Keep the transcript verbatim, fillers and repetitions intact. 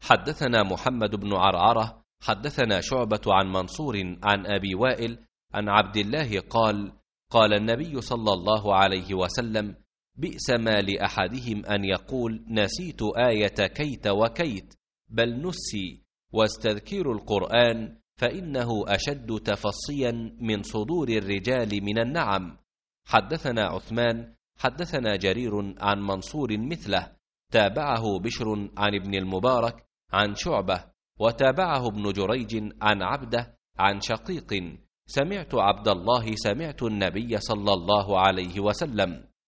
حدثنا محمد بن عرعرة حدثنا شعبة عن منصور عن أبي وائل عن عبد الله قال: قال النبي صلى الله عليه وسلم: بئس ما لأحدهم أن يقول نسيت آية كيت وكيت، بل نسي، واستذكروا القرآن فإنه أشد تفصيا من صدور الرجال من النعم. حدثنا عثمان حدثنا جرير عن منصور مثله، تابعه بشر عن ابن المبارك عن شعبة، وتابعه ابن جريج عن عبده عن شقيق: سمعت عبد الله سمعت النبي صلى الله عليه وسلم